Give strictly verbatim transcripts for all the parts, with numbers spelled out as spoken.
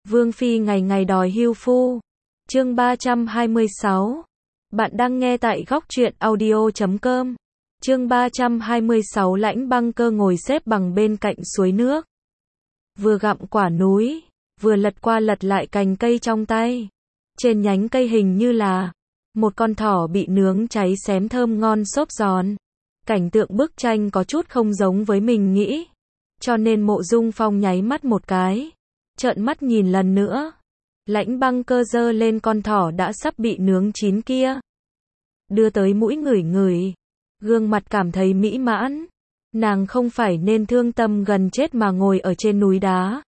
Vương Phi ngày ngày đòi hưu phu. Chương ba trăm hai mươi sáu. Bạn đang nghe tại góc truyện audio chấm com. Chương ba trăm hai mươi sáu. Lãnh Băng Cơ ngồi xếp bằng bên cạnh suối nước. Vừa gặm quả núi, vừa lật qua lật lại cành cây trong tay. Trên nhánh cây hình như là một con thỏ bị nướng cháy xém thơm ngon xốp giòn. Cảnh tượng bức tranh có chút không giống với mình nghĩ. Cho nên Mộ Dung Phong nháy mắt một cái. Trợn mắt nhìn lần nữa. Lãnh Băng Cơ giơ lên con thỏ đã sắp bị nướng chín kia. Đưa tới mũi ngửi ngửi. Gương mặt cảm thấy mỹ mãn. Nàng không phải nên thương tâm gần chết mà ngồi ở trên núi đá.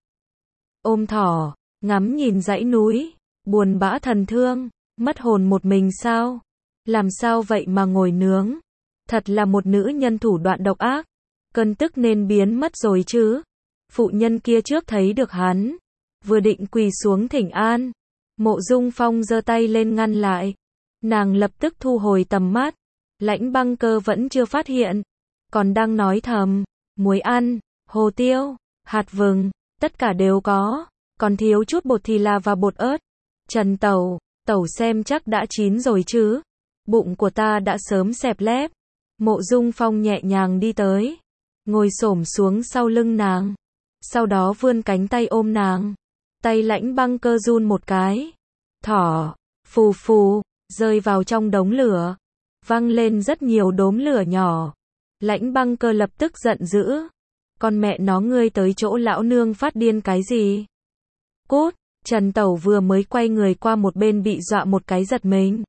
Ôm thỏ, ngắm nhìn dãy núi. Buồn bã thần thương, mất hồn một mình sao? Làm sao vậy mà ngồi nướng? Thật là một nữ nhân thủ đoạn độc ác. Cơn tức nên biến mất rồi chứ. Phụ nhân kia trước thấy được hắn, vừa định quỳ xuống thỉnh an. Mộ Dung Phong giơ tay lên ngăn lại. Nàng lập tức thu hồi tầm mắt. Lãnh Băng Cơ vẫn chưa phát hiện. Còn đang nói thầm, muối ăn, hồ tiêu, hạt vừng, tất cả đều có. Còn thiếu chút bột thì là và bột ớt. Trần Tẩu, Tẩu xem chắc đã chín rồi chứ. Bụng của ta đã sớm xẹp lép. Mộ Dung Phong nhẹ nhàng đi tới. Ngồi xổm xuống sau lưng nàng. Sau đó vươn cánh tay ôm nàng. Tay Lãnh Băng Cơ run một cái. Thỏ, phù phù, rơi vào trong đống lửa. Văng lên rất nhiều đốm lửa nhỏ. Lãnh Băng Cơ lập tức giận dữ. Con mẹ nó ngươi tới chỗ lão nương phát điên cái gì? Cút! Trần Tẩu vừa mới quay người qua một bên bị dọa một cái giật mình.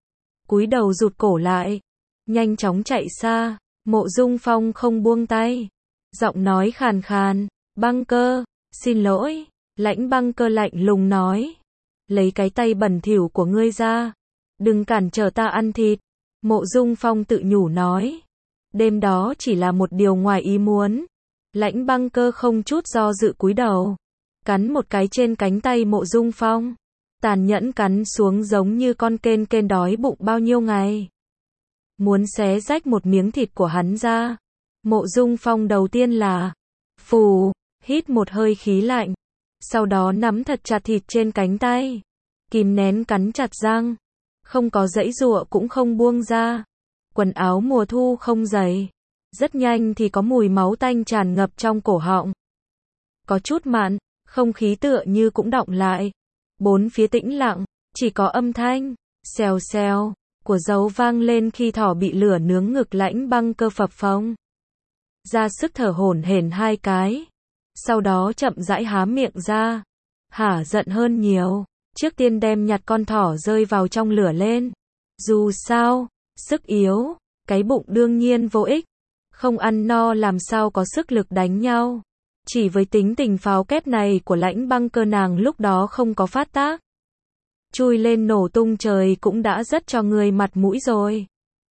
Cúi đầu rụt cổ lại. Nhanh chóng chạy xa. Mộ Dung Phong không buông tay. Giọng nói khàn khàn. Băng Cơ, xin lỗi. Lãnh Băng Cơ lạnh lùng nói. Lấy cái tay bẩn thỉu của ngươi ra. Đừng cản trở ta ăn thịt. Mộ Dung Phong tự nhủ nói. Đêm đó chỉ là một điều ngoài ý muốn. Lãnh Băng Cơ không chút do dự cúi đầu. Cắn một cái trên cánh tay Mộ Dung Phong. Tàn nhẫn cắn xuống giống như con kên kên đói bụng bao nhiêu ngày. Muốn xé rách một miếng thịt của hắn ra. Mộ Dung Phong đầu tiên là phù, hít một hơi khí lạnh. Sau đó nắm thật chặt thịt trên cánh tay. Kìm nén cắn chặt răng. Không có giãy giụa cũng không buông ra. Quần áo mùa thu không dày. Rất nhanh thì có mùi máu tanh tràn ngập trong cổ họng. Có chút mặn, không khí tựa như cũng đọng lại. Bốn phía tĩnh lặng, chỉ có âm thanh xèo xèo của dấu vang lên khi thỏ bị lửa nướng ngực. Lãnh Băng Cơ phập phồng ra sức thở hổn hển hai cái. Sau đó chậm rãi há miệng ra. Hả giận hơn nhiều. Trước tiên đem nhặt con thỏ rơi vào trong lửa lên. Dù sao, sức yếu, cái bụng đương nhiên vô ích. Không ăn no làm sao có sức lực đánh nhau. Chỉ với tính tình pháo kép này của Lãnh Băng Cơ nàng lúc đó không có phát tác. Chui lên nổ tung trời cũng đã rất cho người mặt mũi rồi.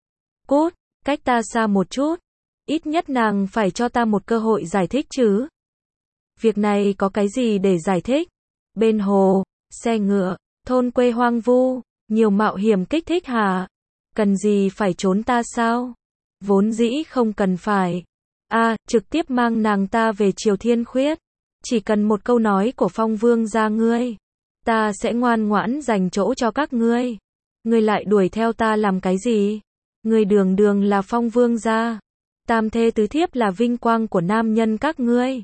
Cút, cách ta xa một chút. Ít nhất nàng phải cho ta một cơ hội giải thích chứ. Việc này có cái gì để giải thích? Bên hồ, xe ngựa, thôn quê hoang vu, nhiều mạo hiểm kích thích hả? Cần gì phải trốn ta sao? Vốn dĩ không cần phải. A, trực tiếp mang nàng ta về Triều Thiên Khuyết. Chỉ cần một câu nói của Phong Vương gia ngươi. Ta sẽ ngoan ngoãn dành chỗ cho các ngươi. Ngươi lại đuổi theo ta làm cái gì? Ngươi đường đường là Phong Vương gia. Tam thê tứ thiếp là vinh quang của nam nhân các ngươi.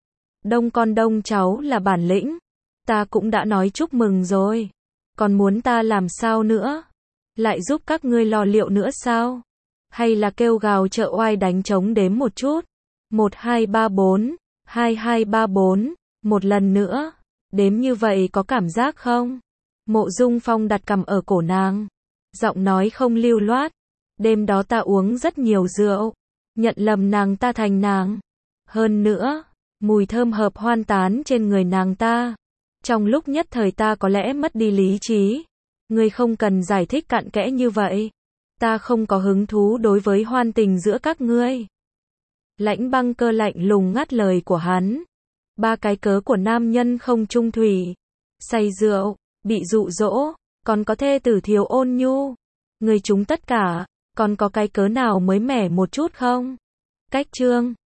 Đông con đông cháu là bản lĩnh. Ta cũng đã nói chúc mừng rồi. Còn muốn ta làm sao nữa? Lại giúp các ngươi lo liệu nữa sao? Hay là kêu gào trợ oai đánh trống đếm một chút? Một hai ba bốn, hai hai ba bốn, một lần nữa. Đếm như vậy có cảm giác không? Mộ Dung Phong đặt cằm ở cổ nàng. Giọng nói không lưu loát. Đêm đó ta uống rất nhiều rượu. Nhận lầm nàng ta thành nàng. Hơn nữa, mùi thơm hợp hoan tán trên người nàng ta. Trong lúc nhất thời ta có lẽ mất đi lý trí. Ngươi không cần giải thích cặn kẽ như vậy. Ta không có hứng thú đối với hoan tình giữa các ngươi. Lãnh Băng Cơ lạnh lùng ngắt lời của hắn. Ba cái cớ của nam nhân không chung thủy. Say rượu, bị dụ dỗ, còn có thê tử thiếu ôn nhu. Ngươi chúng tất cả, còn có cái cớ nào mới mẻ một chút không? Cách chương